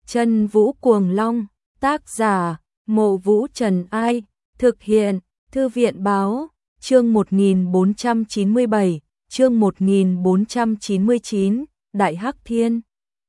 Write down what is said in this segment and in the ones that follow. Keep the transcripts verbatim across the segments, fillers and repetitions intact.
Chân Vũ Cuồng Long, tác giả, Mộ Vũ Trần Ai, thực hiện, Thư viện Báo, chương một nghìn bốn trăm chín mươi bảy, chương một nghìn bốn trăm chín mươi chín, Đại Hắc Thiên.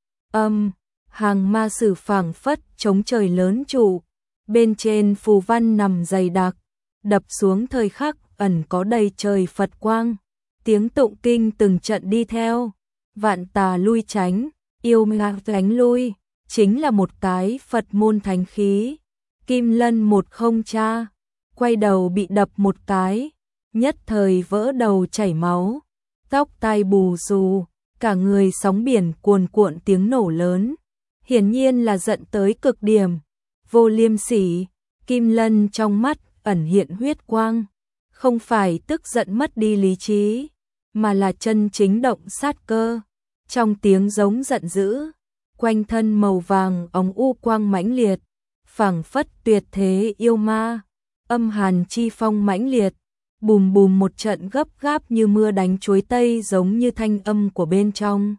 Âm, hàng ma sử phảng phất chống trời lớn trụ, bên trên phù văn nằm dày đặc, đập xuống thời khắc ẩn có đầy trời Phật quang, tiếng tụng kinh từng trận đi theo, vạn tà lui tránh, yêu ma tránh lui, chính là một cái Phật môn thánh khí. Kim Lân một không cha, quay đầu bị đập một cái, nhất thời vỡ đầu chảy máu, tóc tai bù xù, cả người sóng biển cuồn cuộn tiếng nổ lớn, hiển nhiên là giận tới cực điểm, vô liêm sỉ. Kim Lân trong mắt ẩn hiện huyết quang, không phải tức giận mất đi lý trí, mà là chân chính động sát cơ. Trong tiếng giống giận dữ, quanh thân màu vàng óng u quang mãnh liệt, phảng phất tuyệt thế yêu ma, âm hàn chi phong mãnh liệt, bùm bùm một trận gấp gáp như mưa đánh chuối tây, giống như thanh âm của bên trong.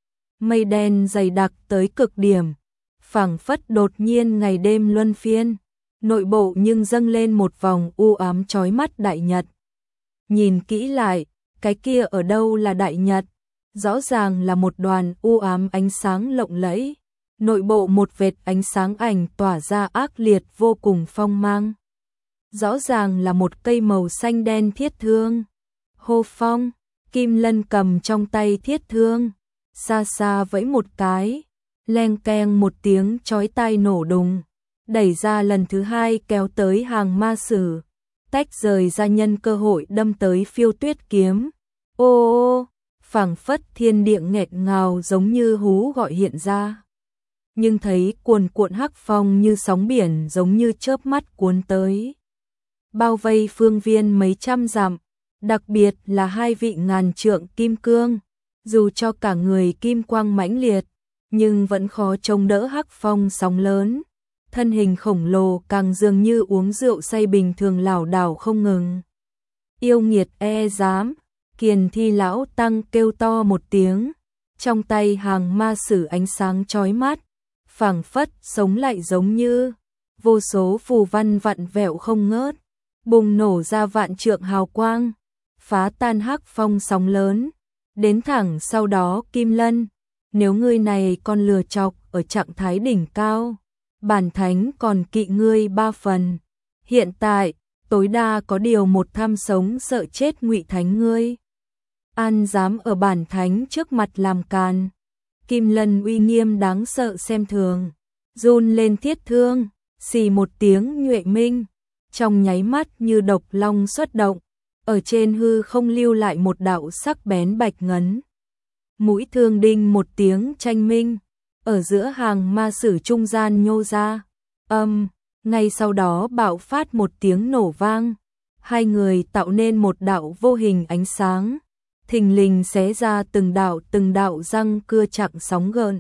Mây đen dày đặc tới cực điểm, phảng phất đột nhiên ngày đêm luân phiên, nội bộ nhưng dâng lên một vòng u ám chói mắt đại nhật. Nhìn kỹ lại, cái kia ở đâu là đại nhật, rõ ràng là một đoàn u ám ánh sáng lộng lẫy, nội bộ một vệt ánh sáng ảnh tỏa ra ác liệt vô cùng phong mang. Rõ ràng là một cây màu xanh đen thiết thương. Hô phong, Kim Lân cầm trong tay thiết thương, xa xa vẫy một cái, leng keng một tiếng chói tai nổ đùng, đẩy ra lần thứ hai kéo tới hàng ma sử, tách rời ra nhân cơ hội đâm tới Phiêu Tuyết kiếm. Ô ô, phảng phất thiên địa nghẹt ngào giống như hú gọi hiện ra. Nhưng thấy cuồn cuộn hắc phong như sóng biển giống như chớp mắt cuốn tới, bao vây phương viên mấy trăm dặm, đặc biệt là hai vị ngàn trượng kim cương, dù cho cả người kim quang mãnh liệt, nhưng vẫn khó chống đỡ hắc phong sóng lớn. Thân hình khổng lồ càng dường như uống rượu say bình thường lảo đảo không ngừng. Yêu nghiệt e dám, Kiền Thi lão tăng kêu to một tiếng, trong tay hàng ma sử ánh sáng chói mắt, phảng phất sống lại giống như vô số phù văn vặn vẹo không ngớt, bùng nổ ra vạn trượng hào quang, phá tan hắc phong sóng lớn, đến thẳng sau đó Kim Lân, nếu ngươi này còn lừa chọc ở trạng thái đỉnh cao, bản thánh còn kỵ ngươi ba phần. Hiện tại, tối đa có điều một tham sống sợ chết ngụy thánh ngươi. An dám ở bản thánh trước mặt làm càn. Kim Lân uy nghiêm đáng sợ xem thường, run lên thiết thương, xì một tiếng nhuệ minh, trong nháy mắt như độc long xuất động, ở trên hư không lưu lại một đạo sắc bén bạch ngấn. Mũi thương đinh một tiếng tranh minh, ở giữa hàng ma sử trung gian nhô ra, âm, ngay sau đó bạo phát một tiếng nổ vang, hai người tạo nên một đạo vô hình ánh sáng, thình lình xé ra từng đạo từng đạo răng cưa chặng sóng gợn.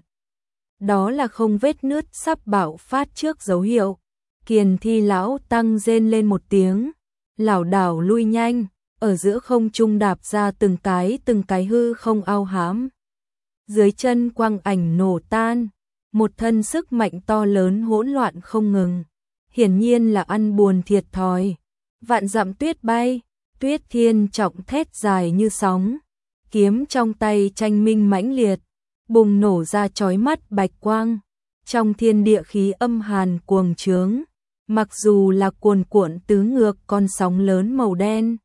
Đó là không vết nứt sắp bạo phát trước dấu hiệu. Kiền Thi lão tăng rên lên một tiếng, lảo đảo lui nhanh, ở giữa không trung đạp ra từng cái từng cái hư không ao hám. Dưới chân quang ảnh nổ tan, một thân sức mạnh to lớn hỗn loạn không ngừng, hiển nhiên là ăn buồn thiệt thòi. Vạn dặm tuyết bay, Tuyết Thiên trọng thét dài như sóng, kiếm trong tay tranh minh mãnh liệt, bùng nổ ra chói mắt bạch quang, trong thiên địa khí âm hàn cuồng trướng, mặc dù là cuồn cuộn tứ ngược con sóng lớn màu đen,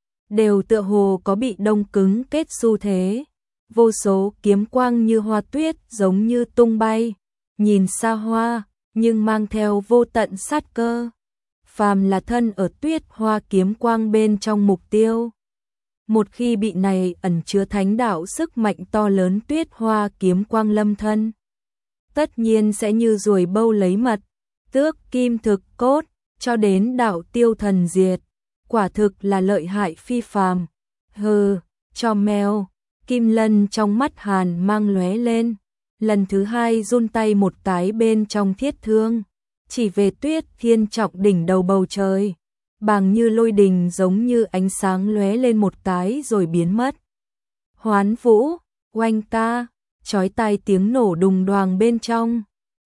đều tựa hồ có bị đông cứng kết xu thế. Vô số kiếm quang như hoa tuyết giống như tung bay, nhìn xa hoa, nhưng mang theo vô tận sát cơ. Phàm là thân ở tuyết hoa kiếm quang bên trong mục tiêu, một khi bị này ẩn chứa thánh đạo sức mạnh to lớn tuyết hoa kiếm quang lâm thân, tất nhiên sẽ như ruồi bâu lấy mật, tước kim thực cốt, cho đến đạo tiêu thần diệt. Quả thực là lợi hại phi phàm. Hừ, cho mèo. Kim Lân trong mắt hàn mang lóe lên, lần thứ hai run tay một cái bên trong thiết thương, chỉ về Tuyết Thiên trọng đỉnh đầu bầu trời, bằng như lôi đình giống như ánh sáng lóe lên một cái rồi biến mất. Hoán Vũ, oanh ca, chói tai tiếng nổ đùng đoàng bên trong,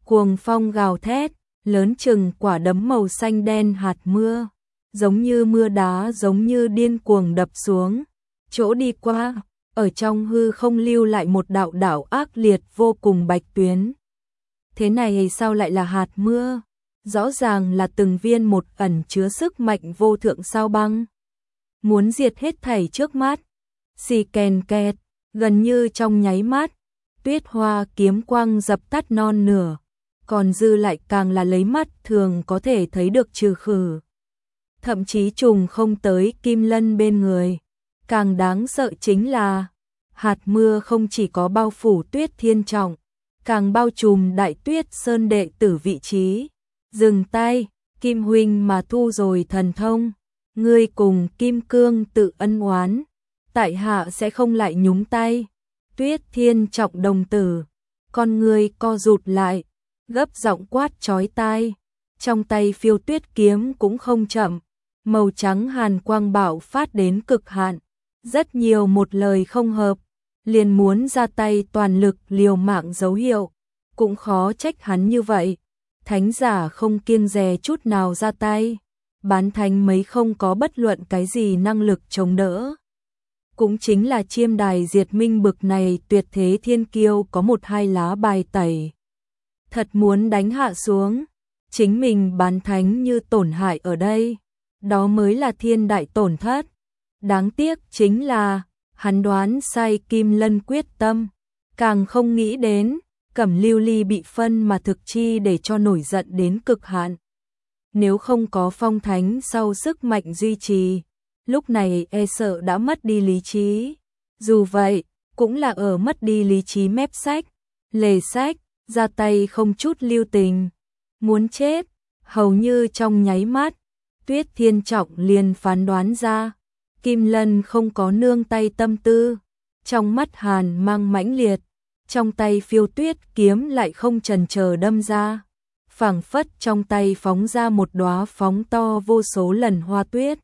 Cuồng phong gào thét, lớn chừng quả đấm màu xanh đen hạt mưa, giống như mưa đá giống như điên cuồng đập xuống, chỗ đi qua, ở trong hư không lưu lại một đạo đạo ác liệt vô cùng bạch tuyến. Thế này sao lại là hạt mưa? Rõ ràng là từng viên một ẩn chứa sức mạnh vô thượng sao băng. Muốn diệt hết thảy trước mắt. Xì kèn kẹt, gần như trong nháy mắt, tuyết hoa kiếm quang dập tắt non nửa, còn dư lại càng là lấy mắt thường có thể thấy được trừ khử. Thậm chí trùng không tới Kim Lân bên người. Càng đáng sợ chính là, hạt mưa không chỉ có bao phủ Tuyết Thiên Trọng, càng bao trùm Đại Tuyết Sơn đệ tử vị trí. Dừng tay, Kim huynh mà thu rồi thần thông, ngươi cùng Kim Cương tự ân oán, tại hạ sẽ không lại nhúng tay. Tuyết Thiên Trọng đồng tử, con ngươi co rụt lại, gấp giọng quát chói tai, trong tay phiêu tuyết kiếm cũng không chậm, màu trắng hàn quang bạo phát đến cực hạn, rất nhiều một lời không hợp, liền muốn ra tay toàn lực liều mạng dấu hiệu, cũng khó trách hắn như vậy. Thánh giả không kiêng dè chút nào ra tay, bán thánh mấy không có bất luận cái gì năng lực chống đỡ. Cũng chính là chiêm đài diệt minh bực này tuyệt thế thiên kiêu có một hai lá bài tẩy. Thật muốn đánh hạ xuống, chính mình bán thánh như tổn hại ở đây, đó mới là thiên đại tổn thất. Đáng tiếc chính là, hắn đoán sai Kim Lân quyết tâm, càng không nghĩ đến, Cẩm Lưu Ly bị phân mà thực chi để cho nổi giận đến cực hạn. Nếu không có phong thánh sau sức mạnh duy trì, lúc này e sợ đã mất đi lý trí. Dù vậy, cũng là ở mất đi lý trí mép sách, lề sách, ra tay không chút lưu tình. Muốn chết, hầu như trong nháy mắt, Tuyết Thiên Trọng liền phán đoán ra, Kim Lân không có nương tay tâm tư, trong mắt hàn mang mãnh liệt, trong tay phiêu tuyết kiếm lại không chần chờ đâm ra, phảng phất trong tay phóng ra một đóa phóng to vô số lần hoa tuyết.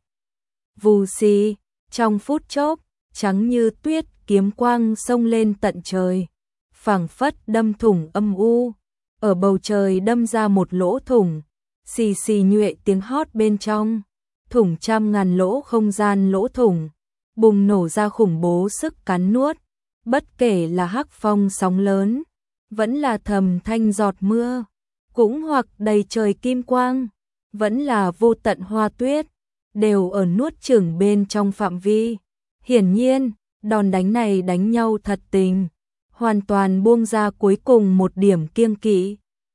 Vù xì, trong phút chốc, trắng như tuyết kiếm quang xông lên tận trời, phảng phất đâm thủng âm u, ở bầu trời đâm ra một lỗ thủng, xì xì nhuệ tiếng hót bên trong, thủng trăm ngàn lỗ không gian lỗ thủng, bùng nổ ra khủng bố sức cắn nuốt, bất kể là hắc phong sóng lớn, vẫn là thầm thanh giọt mưa, cũng hoặc đầy trời kim quang, vẫn là vô tận hoa tuyết, đều ở nuốt chửng bên trong phạm vi. Hiển nhiên, đòn đánh này đánh nhau thật tình, hoàn toàn buông ra cuối cùng một điểm kiêng kỵ.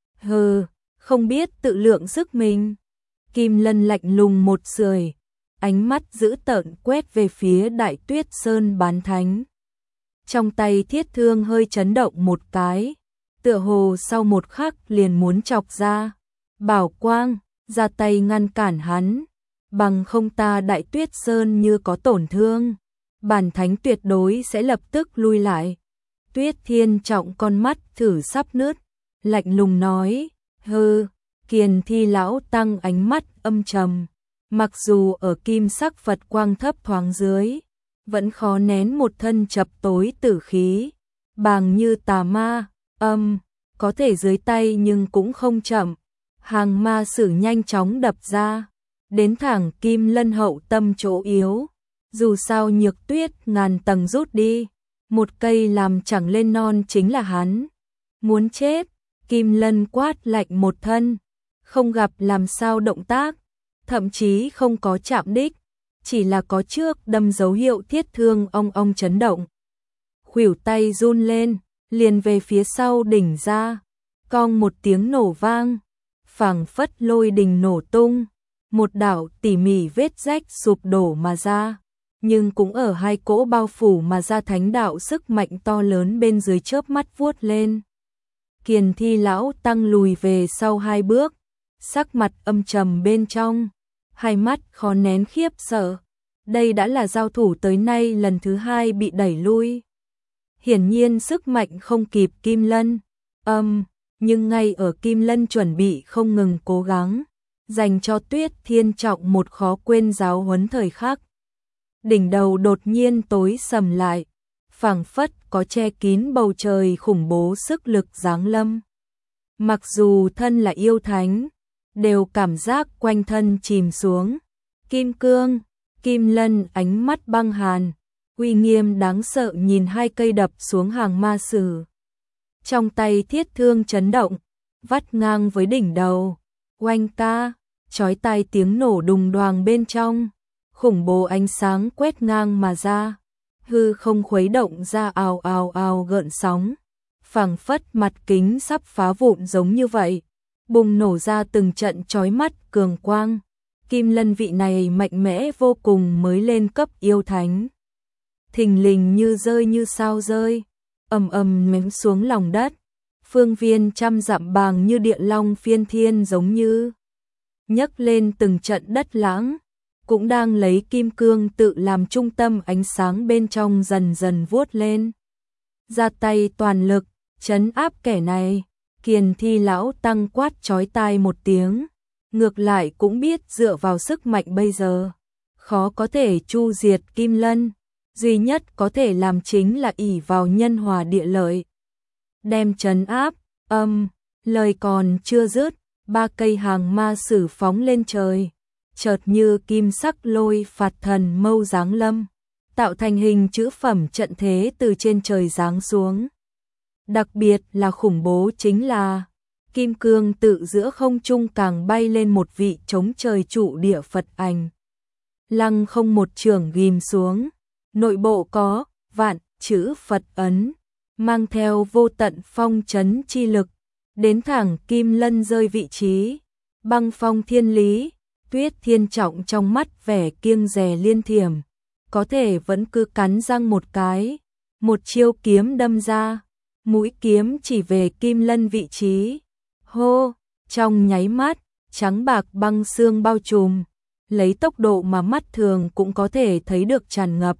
Hừ, không biết tự lượng sức mình. Kim Lân lạnh lùng một sưởi, ánh mắt dữ tợn quét về phía Đại Tuyết Sơn bán thánh. Trong tay thiết thương hơi chấn động một cái, tựa hồ sau một khắc liền muốn chọc ra. Bảo Quang, ra tay ngăn cản hắn, bằng không ta Đại Tuyết Sơn như có tổn thương, bản thánh tuyệt đối sẽ lập tức lui lại. Tuyết Thiên Trọng con mắt thử sắp nứt, lạnh lùng nói, hừ. Kiền Thi lão tăng ánh mắt âm trầm, mặc dù ở kim sắc Phật quang thấp thoáng dưới, vẫn khó nén một thân chập tối tử khí, bàng như tà ma, âm, có thể dưới tay nhưng cũng không chậm, hàng ma sử nhanh chóng đập ra, đến thẳng Kim Lân hậu tâm chỗ yếu, dù sao nhược tuyết ngàn tầng rút đi, một cây làm chẳng lên non chính là hắn. Muốn chết, Kim Lân quát lạnh một thân, không gặp làm sao động tác, thậm chí không có chạm đích, chỉ là có trước đâm dấu hiệu thiết thương ong ong chấn động. Khuỷu tay run lên, liền về phía sau đỉnh ra, cong một tiếng nổ vang, phảng phất lôi đình nổ tung, một đạo tỉ mỉ vết rách sụp đổ mà ra, nhưng cũng ở hai cỗ bao phủ mà ra thánh đạo sức mạnh to lớn bên dưới chớp mắt vuốt lên. Kiền Thi lão tăng lùi về sau hai bước, sắc mặt âm trầm bên trong, hai mắt khó nén khiếp sợ. Đây đã là giao thủ tới nay lần thứ hai bị đẩy lui. Hiển nhiên sức mạnh không kịp Kim Lân. Âm, um, nhưng ngay ở Kim Lân chuẩn bị không ngừng cố gắng, dành cho Tuyết Thiên Trọng một khó quên giáo huấn thời khắc. Đỉnh đầu đột nhiên tối sầm lại, phảng phất có che kín bầu trời khủng bố sức lực giáng lâm. mặc dù thân là yêu thánh, đều cảm giác quanh thân chìm xuống. Kim cương, Kim Lân ánh mắt băng hàn, uy nghiêm đáng sợ nhìn hai cây đập xuống hàng ma sử. Trong tay thiết thương chấn động, vắt ngang với đỉnh đầu. Oanh ca, chói tai tiếng nổ đùng đoàng bên trong, khủng bố ánh sáng quét ngang mà ra, hư không khuấy động ra ào ào ào gợn sóng, phảng phất mặt kính sắp phá vụn giống như vậy, bùng nổ ra từng trận chói mắt cường quang. Kim Lân vị này mạnh mẽ vô cùng mới lên cấp yêu thánh, thình lình như rơi như sao rơi, ầm ầm ném xuống lòng đất. Phương viên trăm dặm bàng như địa long phiên thiên giống như nhấc lên từng trận đất lãng, cũng đang lấy kim cương tự làm trung tâm, ánh sáng bên trong dần dần vuốt lên. Ra tay toàn lực, trấn áp kẻ này. Kiền Thi lão tăng quát chói tai một tiếng, ngược lại cũng biết dựa vào sức mạnh bây giờ, khó có thể chu diệt Kim Lân, duy nhất có thể làm chính là ỷ vào nhân hòa địa lợi. Đem trấn áp, âm, lời còn chưa dứt, ba cây hàng ma sử phóng lên trời, chợt như kim sắc lôi phạt thần mâu giáng lâm, tạo thành hình chữ phẩm trận thế từ trên trời giáng xuống. Đặc biệt là khủng bố chính là, kim cương tự giữa không trung càng bay lên một vị chống trời trụ địa Phật ảnh. Lăng không một trường ghim xuống, nội bộ có vạn chữ Phật ấn, mang theo vô tận phong trấn chi lực, đến thẳng Kim Lân rơi vị trí. Băng phong thiên lý, Tuyết Thiên Trọng trong mắt vẻ kiêng dè liên thiểm, có thể vẫn cứ cắn răng một cái, một chiêu kiếm đâm ra, mũi kiếm chỉ về Kim Lân vị trí. Hô, trong nháy mắt, trắng bạc băng xương bao trùm, lấy tốc độ mà mắt thường cũng có thể thấy được tràn ngập.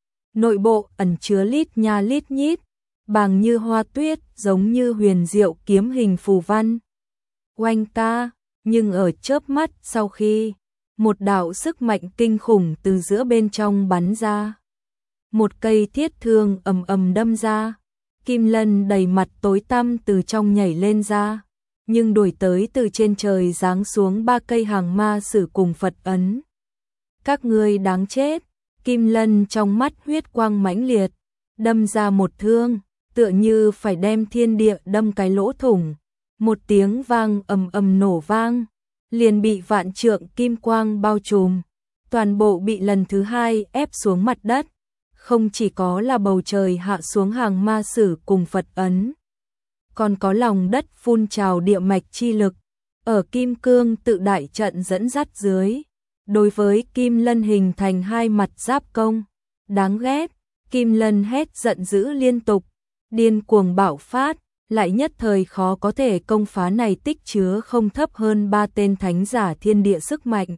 Nội bộ ẩn chứa lít nha lít nhít, bàng như hoa tuyết, giống như huyền diệu kiếm hình phù văn. Oanh ca, nhưng ở chớp mắt sau khi, một đạo sức mạnh kinh khủng từ giữa bên trong bắn ra. Một cây thiết thương ầm ầm đâm ra, Kim Lân đầy mặt tối tăm từ trong nhảy lên ra, nhưng đuổi tới từ trên trời giáng xuống ba cây hàng ma sử cùng Phật ấn. Các ngươi đáng chết! Kim Lân trong mắt huyết quang mãnh liệt, đâm ra một thương, tựa như phải đem thiên địa đâm cái lỗ thủng. Một tiếng vang ầm ầm nổ vang, liền bị vạn trượng kim quang bao trùm, toàn bộ bị lần thứ hai ép xuống mặt đất. Không chỉ có là bầu trời hạ xuống hàng ma sử cùng Phật ấn, còn có lòng đất phun trào địa mạch chi lực, ở kim cương tự đại trận dẫn dắt dưới, đối với Kim Lân hình thành hai mặt giáp công. Đáng ghét, Kim Lân hét giận dữ liên tục, điên cuồng bạo phát, lại nhất thời khó có thể công phá này tích chứa không thấp hơn ba tên thánh giả thiên địa sức mạnh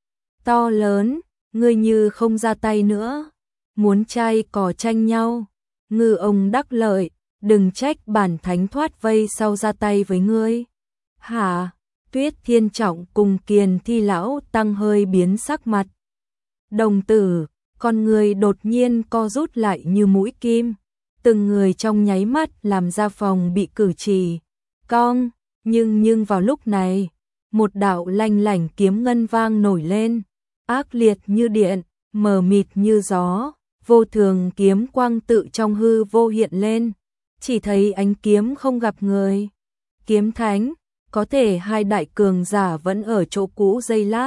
to lớn. Ngươi như không ra tay nữa, muốn trai cò tranh nhau, ngư ông đắc lợi, đừng trách bản thánh thoát vây sau ra tay với ngươi. Hả? Tuyết Thiên Trọng cùng Kiền Thi lão tăng hơi biến sắc mặt. Đồng tử, con người đột nhiên co rút lại như mũi kim, từng người trong nháy mắt làm ra phòng bị cử chỉ cong, nhưng nhưng vào lúc này, một đạo lanh lảnh kiếm ngân vang nổi lên, ác liệt như điện, mờ mịt như gió, vô thường kiếm quang tự trong hư vô hiện lên, chỉ thấy ánh kiếm không gặp người. Kiếm thánh, có thể hai đại cường giả vẫn ở chỗ cũ giây lát.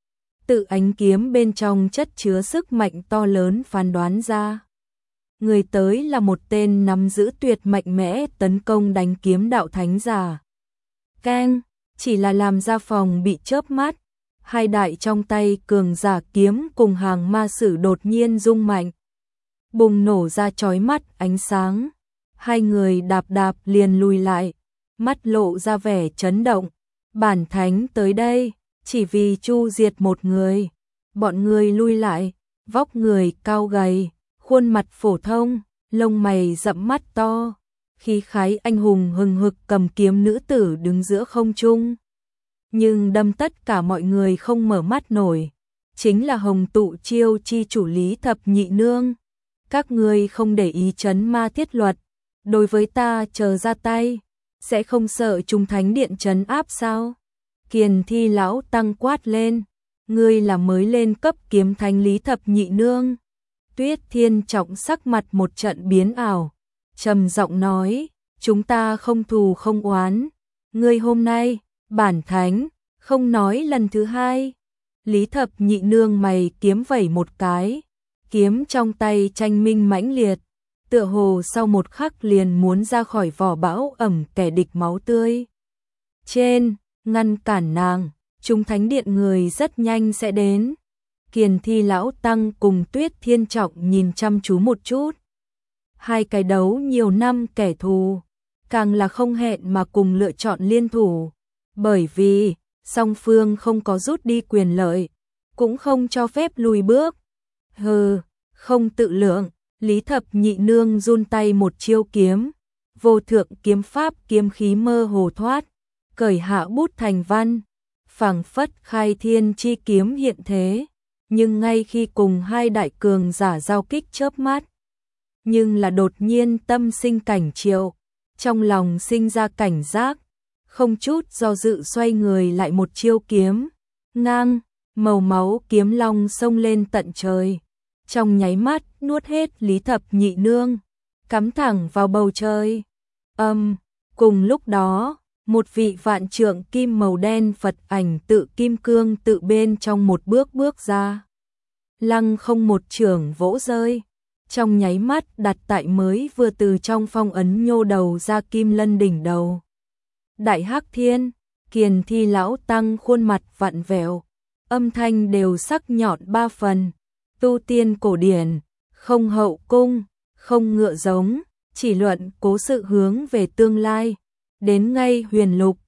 Tự ánh kiếm bên trong chất chứa sức mạnh to lớn phán đoán ra. Người tới là một tên nắm giữ tuyệt mạnh mẽ tấn công đánh kiếm đạo thánh giả. Keng, chỉ là làm ra phòng bị chớp mắt, hai đại trong tay cường giả kiếm cùng hàng ma sử đột nhiên rung mạnh, bùng nổ ra chói mắt ánh sáng. Hai người đạp đạp liền lùi lại, mắt lộ ra vẻ chấn động. Bản thánh tới đây, chỉ vì chu diệt một người. Bọn người lui lại, vóc người cao gầy, khuôn mặt phổ thông, lông mày rậm mắt to, khí khái anh hùng hừng hực cầm kiếm nữ tử đứng giữa không trung. Nhưng đâm tất cả mọi người không mở mắt nổi, chính là Hồng Tụ Chiêu chi chủ Lý Thập Nhị Nương. Các ngươi không để ý trấn ma thiết luật, đối với ta chờ ra tay, sẽ không sợ chúng thánh điện trấn áp sao? Kiền Thi lão tăng quát lên, ngươi là mới lên cấp kiếm thánh Lý Thập Nhị Nương. Tuyết Thiên Trọng sắc mặt một trận biến ảo, trầm giọng nói, chúng ta không thù không oán, ngươi hôm nay, bản thánh, không nói lần thứ hai. Lý Thập Nhị Nương mày kiếm vẩy một cái, kiếm trong tay tranh minh mãnh liệt, tựa hồ sau một khắc liền muốn ra khỏi vỏ bão ẩm kẻ địch máu tươi. Trên, ngăn cản nàng, chúng thánh điện người rất nhanh sẽ đến. Kiền Thi lão tăng cùng Tuyết Thiên Trọng nhìn chăm chú một chút. Hai cái đấu nhiều năm kẻ thù, càng là không hẹn mà cùng lựa chọn liên thủ, bởi vì song phương không có rút đi quyền lợi, cũng không cho phép lùi bước. Hừ, không tự lượng, Lý Thập Nhị Nương run tay một chiêu kiếm, vô thượng kiếm pháp kiếm khí mơ hồ thoát, cởi hạ bút thành văn, phảng phất khai thiên chi kiếm hiện thế. Nhưng ngay khi cùng hai đại cường giả giao kích chớp mắt, nhưng là đột nhiên tâm sinh cảnh triệu, trong lòng sinh ra cảnh giác, không chút do dự xoay người lại một chiêu kiếm, ngang, màu máu kiếm long xông lên tận trời, trong nháy mắt nuốt hết Lý Thập Nhị Nương, cắm thẳng vào bầu trời. Âm, um, cùng lúc đó, một vị vạn trượng kim màu đen Phật ảnh tự kim cương tự bên trong một bước bước ra. Lăng không một chưởng vỗ rơi, trong nháy mắt đặt tại mới vừa từ trong phong ấn nhô đầu ra kim lân đỉnh đầu. Đại Hắc Thiên, Kiền Thi lão tăng khuôn mặt vặn vẹo, âm thanh đều sắc nhọn ba phần, tu tiên cổ điển, không hậu cung, không ngựa giống, chỉ luận cố sự hướng về tương lai, đến ngay huyền lục,